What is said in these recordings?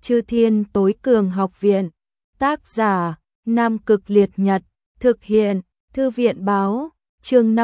Chư Thiên Tối Cường Học Viện. Tác giả: Nam Cực Liệt Nhật. Thực hiện: Thư viện báo. Chương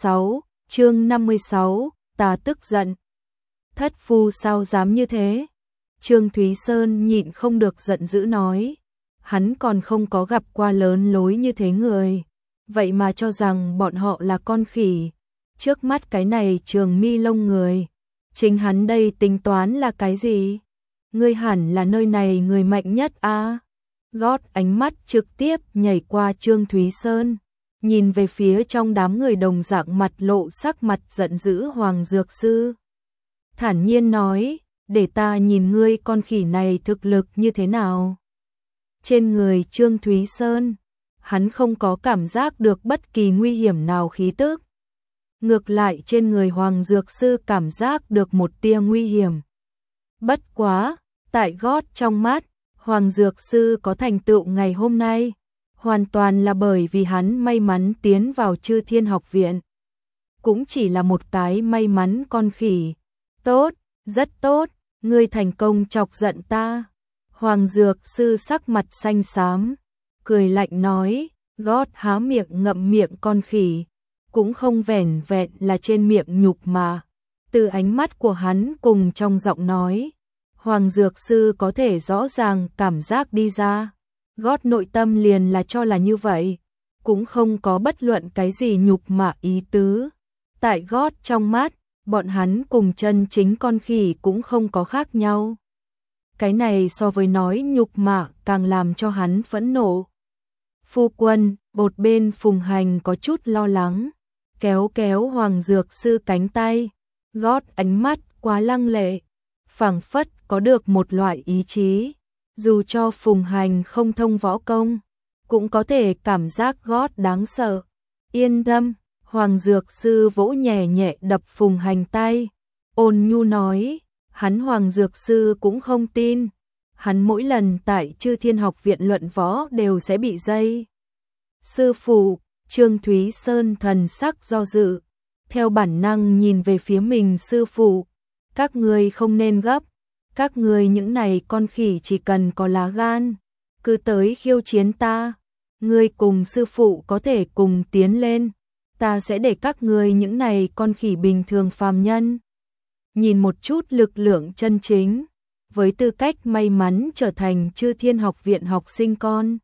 56, ta tức giận. Thất phu sao dám như thế? Trương Thúy Sơn nhịn không được giận dữ nói. Hắn còn không có gặp qua lớn lối như thế người. Vậy mà cho rằng bọn họ là con khỉ. Trước mắt cái này trường mi lông người. Chính hắn đây tính toán là cái gì? Ngươi hẳn là nơi này người mạnh nhất a. Gót ánh mắt trực tiếp nhảy qua Trương Thúy Sơn, nhìn về phía trong đám người đồng dạng mặt lộ sắc mặt giận dữ Hoàng Dược Sư. Thản nhiên nói, để ta nhìn ngươi con khỉ này thực lực như thế nào. Trên người Trương Thúy Sơn, hắn không có cảm giác được bất kỳ nguy hiểm nào khí tức. Ngược lại trên người Hoàng Dược Sư cảm giác được một tia nguy hiểm. Bất quá, tại Gót trong mắt, Hoàng Dược Sư có thành tựu ngày hôm nay, hoàn toàn là bởi vì hắn may mắn tiến vào Chư Thiên Học Viện. Cũng chỉ là một cái may mắn con khỉ. Tốt, rất tốt, ngươi thành công chọc giận ta. Hoàng Dược Sư sắc mặt xanh xám, cười lạnh nói, Gót há miệng ngậm miệng con khỉ, cũng không vẻn vẹn là trên miệng nhục mà. Từ ánh mắt của hắn cùng trong giọng nói, Hoàng Dược Sư có thể rõ ràng cảm giác đi ra. Gót nội tâm liền là cho là như vậy, cũng không có bất luận cái gì nhục mạ ý tứ. Tại Gót trong mắt, bọn hắn cùng chân chính con khỉ cũng không có khác nhau. Cái này so với nói nhục mạ càng làm cho hắn phẫn nộ. Phu quân, một bên Phùng Hành có chút lo lắng, kéo kéo Hoàng Dược Sư cánh tay. Gót ánh mắt quá lăng lệ, phảng phất có được một loại ý chí. Dù cho Phùng Hành không thông võ công, cũng có thể cảm giác Gót đáng sợ. Yên tâm, Hoàng Dược Sư vỗ nhẹ nhẹ đập Phùng Hành tay, ôn nhu nói, hắn Hoàng Dược Sư cũng không tin. Hắn mỗi lần tại Chư Thiên Học Viện luận võ đều sẽ bị dây. Sư phụ, Trương Thúy Sơn thần sắc do dự, theo bản năng nhìn về phía mình sư phụ. Các ngươi không nên gấp, các ngươi những này con khỉ chỉ cần có lá gan, cứ tới khiêu chiến ta. Ngươi cùng sư phụ có thể cùng tiến lên, ta sẽ để các ngươi những này con khỉ bình thường phàm nhân nhìn một chút lực lượng chân chính, với tư cách may mắn trở thành Chư Thiên Học Viện học sinh con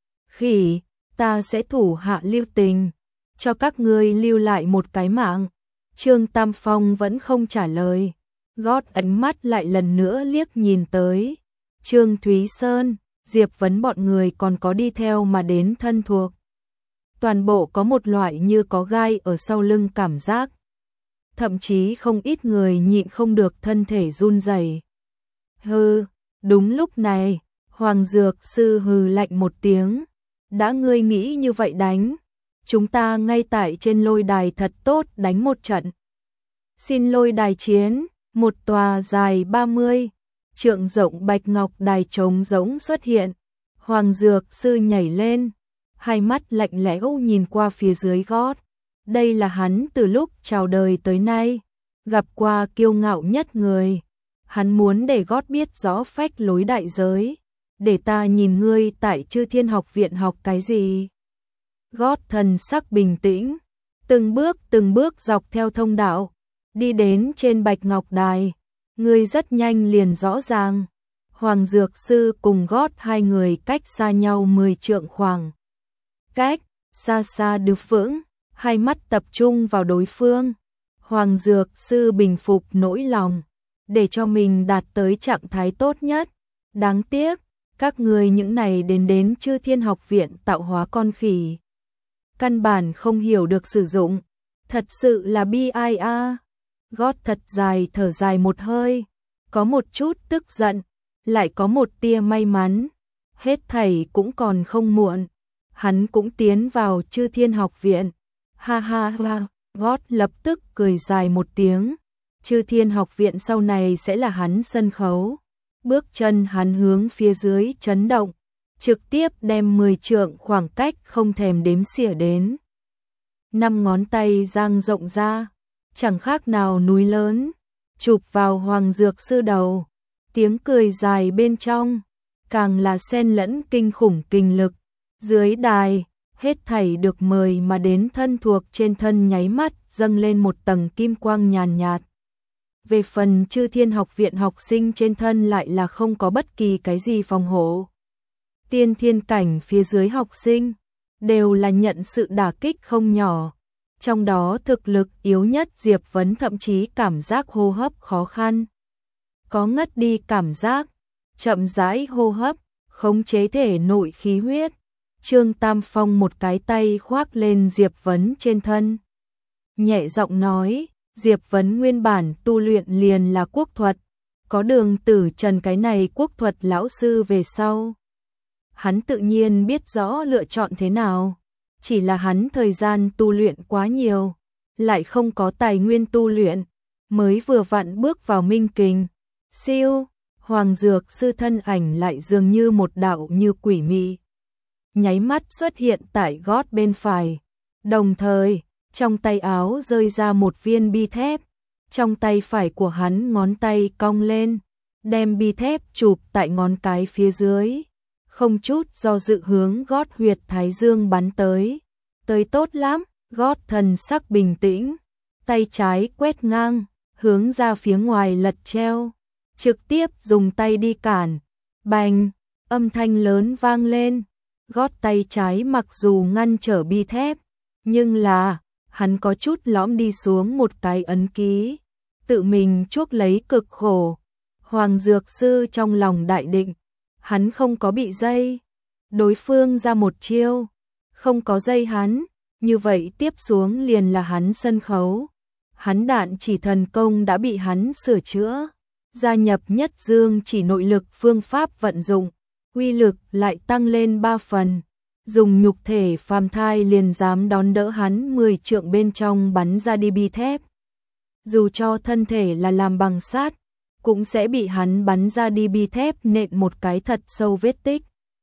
khỉ, ta sẽ thủ hạ lưu tình, cho các ngươi lưu lại một cái mạng. Trương Tam Phong vẫn không trả lời. Gót ánh mắt lại lần nữa liếc nhìn tới Trương Thúy Sơn, Diệp Vấn bọn người còn có đi theo mà đến thân thuộc. Toàn bộ có một loại như có gai ở sau lưng cảm giác. Thậm chí không ít người nhịn không được thân thể run rẩy. Hừ, đúng lúc này, Hoàng Dược Sư hừ lạnh một tiếng. Đã ngươi nghĩ như vậy đánh, chúng ta ngay tại trên lôi đài thật tốt đánh một trận. Xin lôi đài chiến. Một tòa dài 30 trượng rộng bạch ngọc đài trống rỗng xuất hiện. Hoàng Dược Sư nhảy lên, hai mắt lạnh lẽo nhìn qua phía dưới Gót. Đây là hắn từ lúc chào đời tới nay gặp qua kiêu ngạo nhất người. Hắn muốn để Gót biết rõ phách lối đại giới. Để ta nhìn ngươi tại Chư Thiên Học Viện học cái gì. Gót thần sắc bình tĩnh, từng bước dọc theo thông đạo, đi đến trên bạch ngọc đài. Ngươi rất nhanh liền rõ ràng. Hoàng Dược Sư cùng Gót hai người cách xa nhau 10 trượng khoảng cách, xa xa được vững, hai mắt tập trung vào đối phương. Hoàng Dược Sư bình phục nỗi lòng, để cho mình đạt tới trạng thái tốt nhất. Đáng tiếc, các người những này đến Chư Thiên Học Viện tạo hóa con khỉ, căn bản không hiểu được sử dụng. Thật sự là bi ai a. Gót thật dài thở dài một hơi, có một chút tức giận, lại có một tia may mắn. Hết thảy cũng còn không muộn, hắn cũng tiến vào Chư Thiên Học Viện. Ha ha ha, Gót lập tức cười dài một tiếng. Chư Thiên Học Viện sau này sẽ là hắn sân khấu. Bước chân hắn hướng phía dưới chấn động, trực tiếp đem 10 trượng khoảng cách không thèm đếm xỉa đến. 5 ngón tay dang rộng ra, chẳng khác nào núi lớn, chụp vào Hoàng Dược Sư đầu. tiếng cười dài bên trong, càng là xen lẫn kinh khủng kinh lực. Dưới đài, hết thảy được mời mà đến thân thuộc trên thân nháy mắt dâng lên một tầng kim quang nhàn nhạt. Về phần Chư Thiên Học viện học sinh trên thân lại là không có bất kỳ cái gì phòng hộ. Tiên thiên cảnh phía dưới học sinh đều là nhận sự đả kích không nhỏ. Trong đó thực lực yếu nhất Diệp Vấn thậm chí cảm giác hô hấp khó khăn. Có ngất đi cảm giác, chậm rãi hô hấp, khống chế thể nội khí huyết. Trương Tam Phong một cái tay khoác lên Diệp Vấn trên thân. Nhẹ giọng nói, Diệp Vấn nguyên bản tu luyện liền là quốc thuật, có Đường Tử Trần cái này quốc thuật lão sư về sau. Hắn tự nhiên biết rõ lựa chọn thế nào, chỉ là hắn thời gian tu luyện quá nhiều, lại không có tài nguyên tu luyện, mới vừa vặn bước vào minh kình. Siêu, Hoàng Dược sư thân ảnh lại dường như một đạo như quỷ mị, nháy mắt xuất hiện tại gót bên phải, đồng thời, trong tay áo rơi ra một viên bi thép, trong tay phải của hắn ngón tay cong lên, đem bi thép chụp tại ngón cái phía dưới, không chút do dự hướng gót huyệt thái dương bắn tới. Tới tốt lắm, gót thần sắc bình tĩnh, tay trái quét ngang, hướng ra phía ngoài lật treo, trực tiếp dùng tay đi cản. Bành, âm thanh lớn vang lên, gót tay trái mặc dù ngăn trở bi thép, nhưng là, hắn có chút lõm đi xuống một cái ấn ký, tự mình chuốc lấy cực khổ. Hoàng Dược sư trong lòng đại định, hắn không có bị dây, đối phương ra một chiêu, không có dây hắn, như vậy tiếp xuống liền là hắn sân khấu. Hắn đạn chỉ thần công đã bị hắn sửa chữa, gia nhập nhất dương chỉ nội lực phương pháp vận dụng, uy lực lại tăng lên 3 phần. Dùng nhục thể phàm thai liền dám đón đỡ hắn 10 trượng bên trong bắn ra đi bi thép. Dù cho thân thể là làm bằng sắt, cũng sẽ bị hắn bắn ra đi bi thép nện một cái thật sâu vết tích.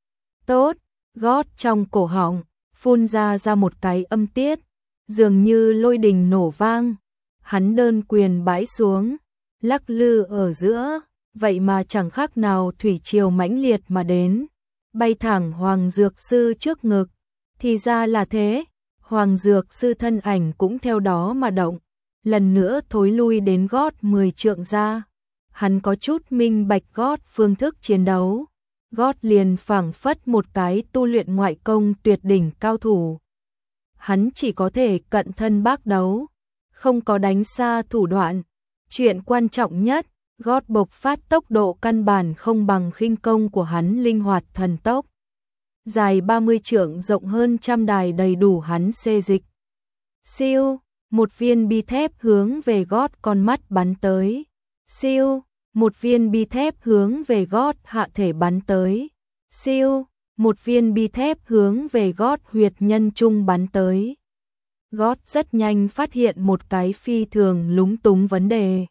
Tốt, gót trong cổ họng, phun ra một cái âm tiết, dường như lôi đình nổ vang. Hắn đơn quyền bãi xuống, lắc lư ở giữa, vậy mà chẳng khác nào thủy triều mãnh liệt mà đến, bay thẳng Hoàng Dược sư trước ngực. Thì ra là thế, Hoàng Dược sư thân ảnh cũng theo đó mà động, lần nữa thối lui đến gót 10 trượng ra. Hắn có chút minh bạch gót phương thức chiến đấu, gót liền phảng phất một cái tu luyện ngoại công tuyệt đỉnh cao thủ. Hắn chỉ có thể cận thân bác đấu, không có đánh xa thủ đoạn. Chuyện quan trọng nhất, gót bộc phát tốc độ căn bản không bằng khinh công của hắn linh hoạt thần tốc. Dài 30 trượng rộng hơn trăm đài đầy đủ hắn xê dịch. Siêu, một viên bi thép hướng về gót con mắt bắn tới. Siêu, một viên bi thép hướng về gót hạ thể bắn tới. Siêu, một viên bi thép hướng về gót huyệt nhân trung bắn tới. Gót rất nhanh phát hiện một cái phi thường lúng túng vấn đề.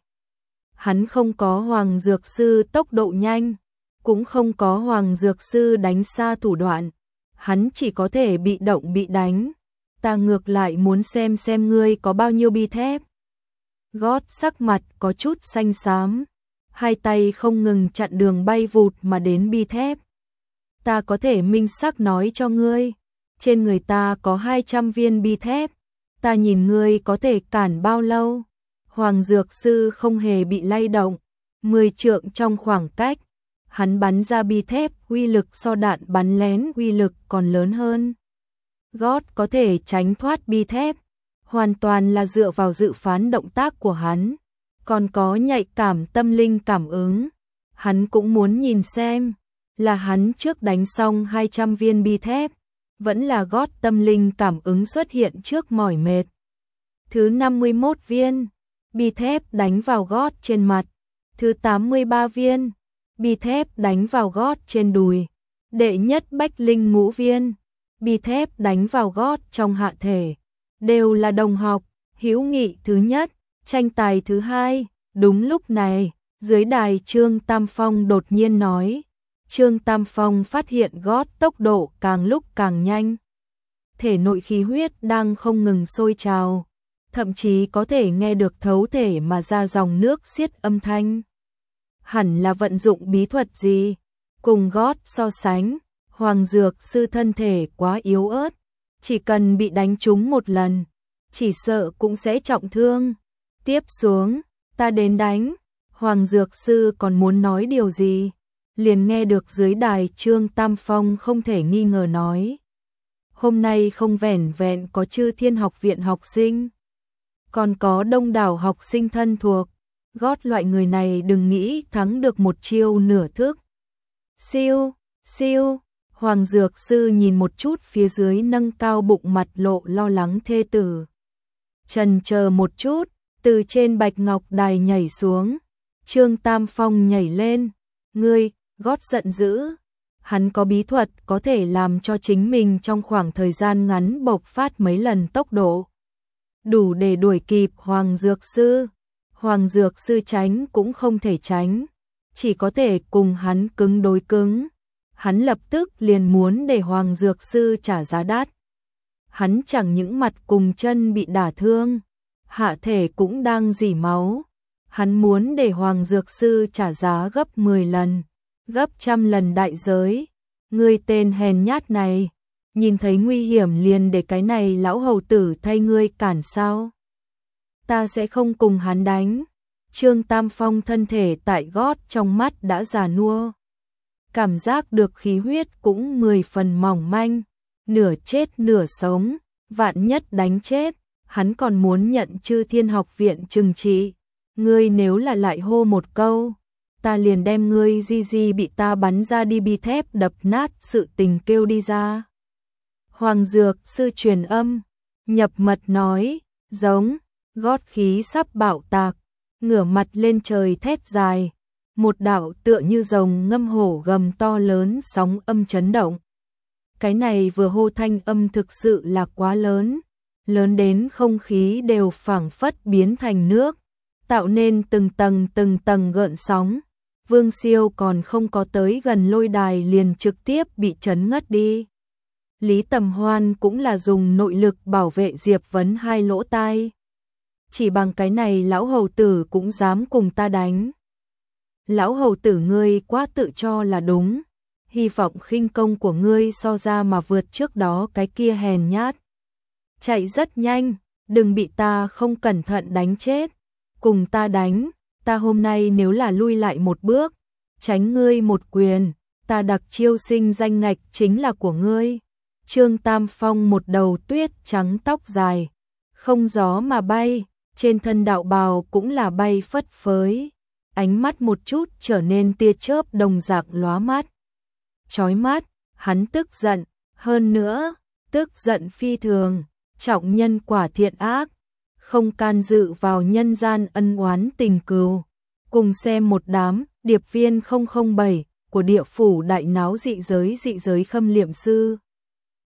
Hắn không có Hoàng Dược sư tốc độ nhanh, cũng không có Hoàng Dược sư đánh xa thủ đoạn. Hắn chỉ có thể bị động bị đánh. Ta ngược lại muốn xem ngươi có bao nhiêu bi thép. Gót sắc mặt có chút xanh xám, hai tay không ngừng chặn đường bay vụt mà đến bi thép. Ta có thể minh xác nói cho ngươi, trên người ta có 200 viên bi thép, ta nhìn ngươi có thể cản bao lâu. Hoàng Dược sư không hề bị lay động, 10 trượng trong khoảng cách, hắn bắn ra bi thép uy lực so đạn bắn lén uy lực còn lớn hơn. Gót có thể tránh thoát bi thép, hoàn toàn là dựa vào dự phán động tác của hắn, còn có nhạy cảm tâm linh cảm ứng. Hắn cũng muốn nhìn xem, là hắn trước đánh xong 200 viên bi thép, vẫn là gót tâm linh cảm ứng xuất hiện trước mỏi mệt. Thứ 51 viên, bi thép đánh vào gót trên mặt. Thứ 83 viên, bi thép đánh vào gót trên đùi. Đệ nhất bách linh ngũ viên, bi thép đánh vào gót trong hạ thể. Đều là đồng học, hữu nghị thứ nhất, tranh tài thứ hai. Đúng lúc này, dưới đài Trương Tam Phong đột nhiên nói. Trương Tam Phong phát hiện gót tốc độ càng lúc càng nhanh. Thể nội khí huyết đang không ngừng sôi trào, thậm chí có thể nghe được thấu thể mà ra dòng nước xiết âm thanh. hẳn là vận dụng bí thuật gì. Cùng gót so sánh, Hoàng Dược Sư thân thể quá yếu ớt, chỉ cần bị đánh trúng một lần, chỉ sợ cũng sẽ trọng thương. Tiếp xuống, ta đến đánh. Hoàng Dược Sư còn muốn nói điều gì, liền nghe được dưới đài Trương Tam Phong không thể nghi ngờ nói. Hôm nay không vẻn vẹn có Chư Thiên Học Viện học sinh, còn có đông đảo học sinh thân thuộc, gót loại người này đừng nghĩ thắng được một chiêu nửa thức. Siêu, siêu, Hoàng Dược Sư nhìn một chút phía dưới nâng cao bụng mặt lộ lo lắng thê tử. Chần chờ một chút, từ trên bạch ngọc đài nhảy xuống. Trương Tam Phong nhảy lên. Ngươi, gót giận dữ. Hắn có bí thuật có thể làm cho chính mình trong khoảng thời gian ngắn bộc phát mấy lần tốc độ, đủ để đuổi kịp Hoàng Dược Sư. Hoàng Dược Sư tránh cũng không thể tránh, chỉ có thể cùng hắn cứng đối cứng. Hắn lập tức liền muốn để Hoàng Dược Sư trả giá đắt. Hắn chẳng những mặt cùng chân bị đả thương, hạ thể cũng đang rỉ máu. Hắn muốn để Hoàng Dược Sư trả giá gấp 10 lần, gấp trăm lần đại giới. Ngươi tên hèn nhát này, nhìn thấy nguy hiểm liền để cái này lão hầu tử thay ngươi cản sao? Ta sẽ không cùng hắn đánh. Trương Tam Phong thân thể tại gót trong mắt đã già nua, cảm giác được khí huyết cũng 10 phần mỏng manh, nửa chết nửa sống, vạn nhất đánh chết, hắn còn muốn nhận Chư Thiên Học Viện trừng trị. Ngươi nếu là lại hô một câu, ta liền đem ngươi di bị ta bắn ra đi bi thép đập nát sự tình kêu đi ra. Hoàng Dược Sư truyền âm, nhập mật nói, giống, gót khí sắp bạo tạc, ngửa mặt lên trời thét dài, một đạo tựa như rồng ngâm hổ gầm to lớn sóng âm chấn động. Cái này vừa hô thanh âm thực sự là quá lớn, lớn đến không khí đều phảng phất biến thành nước, tạo nên từng tầng gợn sóng. Vương Siêu còn không có tới gần lôi đài liền trực tiếp bị chấn ngất đi. Lý Tầm Hoan cũng là dùng nội lực bảo vệ Diệp Vấn hai lỗ tai. Chỉ bằng cái này lão hầu tử cũng dám cùng ta đánh. Lão hầu tử ngươi quá tự cho là đúng, hy vọng khinh công của ngươi so ra mà vượt trước đó cái kia hèn nhát. Chạy rất nhanh, đừng bị ta không cẩn thận đánh chết. Cùng ta đánh, ta hôm nay nếu là lui lại một bước, tránh ngươi một quyền, ta đặc chiêu sinh danh ngạch chính là của ngươi. Trương Tam Phong một đầu tuyết trắng tóc dài, không gió mà bay, trên thân đạo bào cũng là bay phất phới, ánh mắt một chút trở nên tia chớp đồng dạng lóa mắt. Chói mắt, hắn tức giận, hơn nữa, tức giận phi thường, trọng nhân quả thiện ác, không can dự vào nhân gian ân oán tình cừu. Cùng xem một đám điệp viên 007 của địa phủ đại náo dị giới khâm liệm sư.